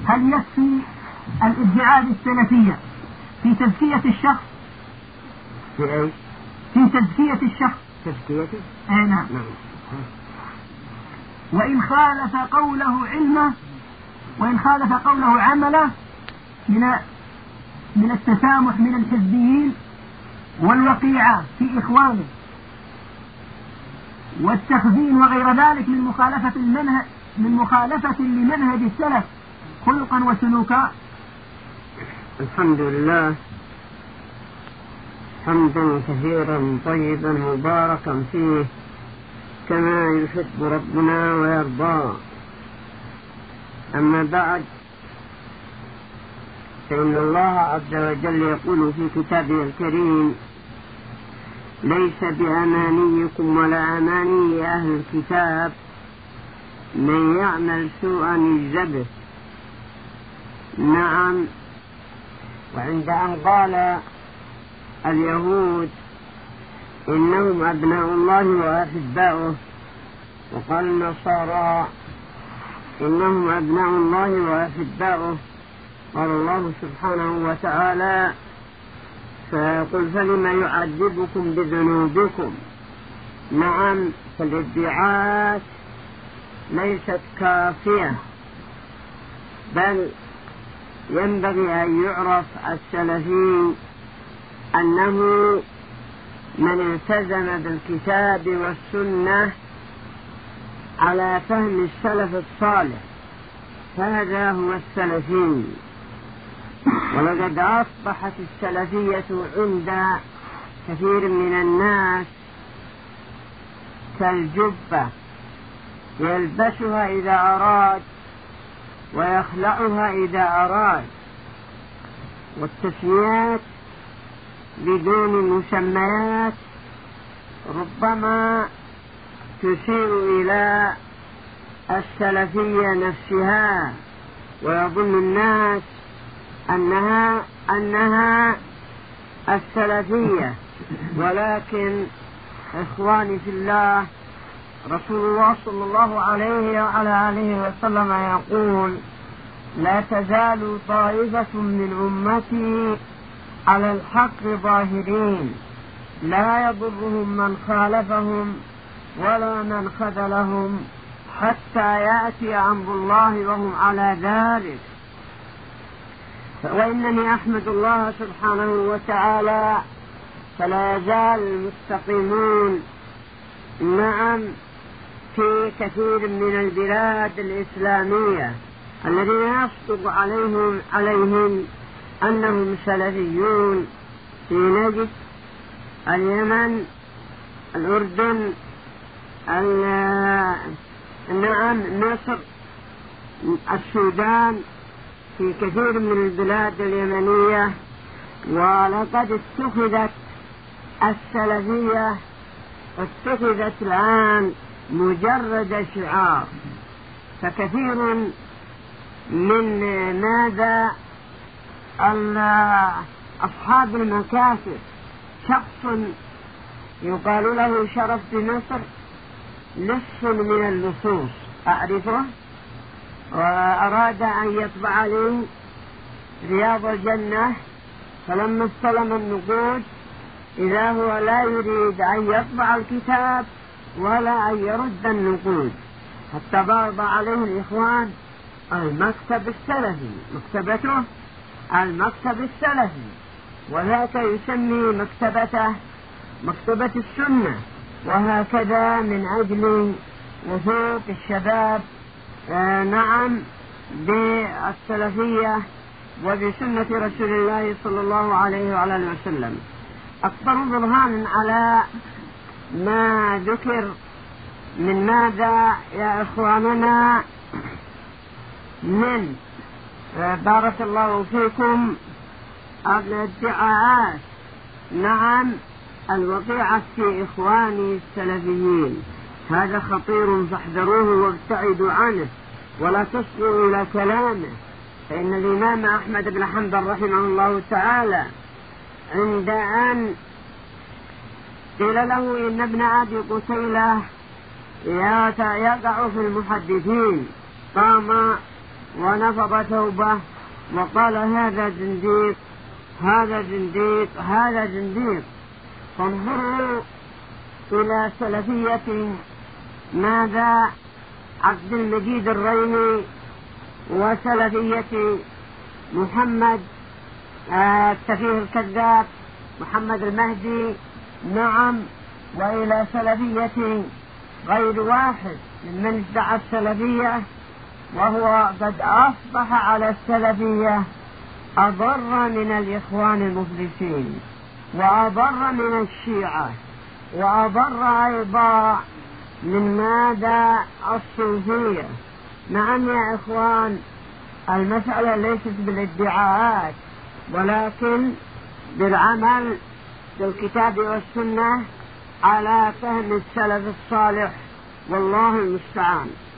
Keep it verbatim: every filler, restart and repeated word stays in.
هل يكفي الادعاء بالسلفية في تزكية الشخص؟ في أي؟ في تزكية الشخص. تزكيته؟ أي نعم. نعم. وإن خالف قوله علمه وإن خالف قوله عمله من من التسامح من الحزبيين والوقيعة في إخوانه والتخزين وغير ذلك من مخالفة المنهج من مخالفة لمنهج السلف خلقا وسلوكا. الحمد لله حمدا كثيرا طيبا مباركا فيه كما يحب ربنا ويرضى. أما بعد، فإن الله عز وجل يقول في كتابه الكريم: ليس بأمانيكم ولا أماني أهل الكتاب، من يعمل سوءا يجزى به. نعم. وعند أن قال اليهود إنهم أبناء الله وأحباؤه، وقال النصارى إنهم أبناء الله وأحباؤه، قال الله سبحانه وتعالى: فيقول فلم يعذبكم بذنوبكم. نعم. فالادعاءات ليست كافية، بل ينبغي أن يعرف السلفي أنه من التزم بالكتاب والسنة على فهم السلف الصالح هذا هو السلفي. ولقد أصبحت السلفية عند كثير من الناس كالجبة، يلبسها إذا أراد ويخلعها إذا أراد، والتسميات بدون مسميات ربما تشير إلى السلفية نفسها، ويظن الناس أنها أنها السلفية. ولكن إخواني في الله، رسول الله صلى الله عليه وعلى آله وسلم يقول: لا تزال طائفة من أمتي على الحق ظاهرين، لا يضرهم من خالفهم ولا من خذلهم حتى يأتي أمر الله وهم على ذلك. وإنني أحمد الله سبحانه وتعالى فلا يزال المستقيمون نعم في كثير من البلاد الإسلامية الذين يصدق عليهم عليهم أنهم سلفيون، في نجد، اليمن، الأردن، نعم مصر، السودان، في كثير من البلاد اليمنية. ولقد اتخذت السلفية اتخذت الآن مجرد شعار، فكثير من ماذا أصحاب المكاسب، شخص يقال له شرف بمصر، لص من اللصوص أعرفه، وأراد أن يطبع لي رياض الجنة، فلما استلم النقود إذا هو لا يريد أن يطبع الكتاب ولا أن يرد النقود، حتى بعض عليه الإخوان المكتب السلفي، مكتبته المكتب السلفي، وذاك يسمي مكتبته مكتبة السنة، وهكذا من أجل وثوق الشباب آه نعم بالسلفية وبسنة رسول الله صلى الله عليه وعلى آله وسلم. أكبر برهان على ما ذكر من ماذا يا إخواننا من آه بارك الله فيكم الادعاءات نعم الوقيعة في إخواني السلفيين، هذا خطير فاحذروه وابتعدوا عنه ولا تصغوا إلى كلامه. فإن الإمام أحمد بن حنبل رحمه الله تعالى عند أن قيل له إن ابن أبي قتيلة يقع في المحدثين، قام ونفض توبة وقال هذا زنديق هذا زنديق هذا زنديق. فانظروا إلى سلفية ماذا عبد المجيد الريمي وسلفية محمد السفيه الكذاب محمد المهدي، نعم، وإلى سلفية غير واحد ممن ادعى السلفية وهو قد أصبح على السلفية أضر من الإخوان المفلسين وأضر من الشيعة وأضر أيضا من ماذا الصوفية. نعم يا إخوان، المسألة ليست بالادعاءات ولكن بالعمل بالكتاب والسنة على فهم السلف الصالح، والله المستعان.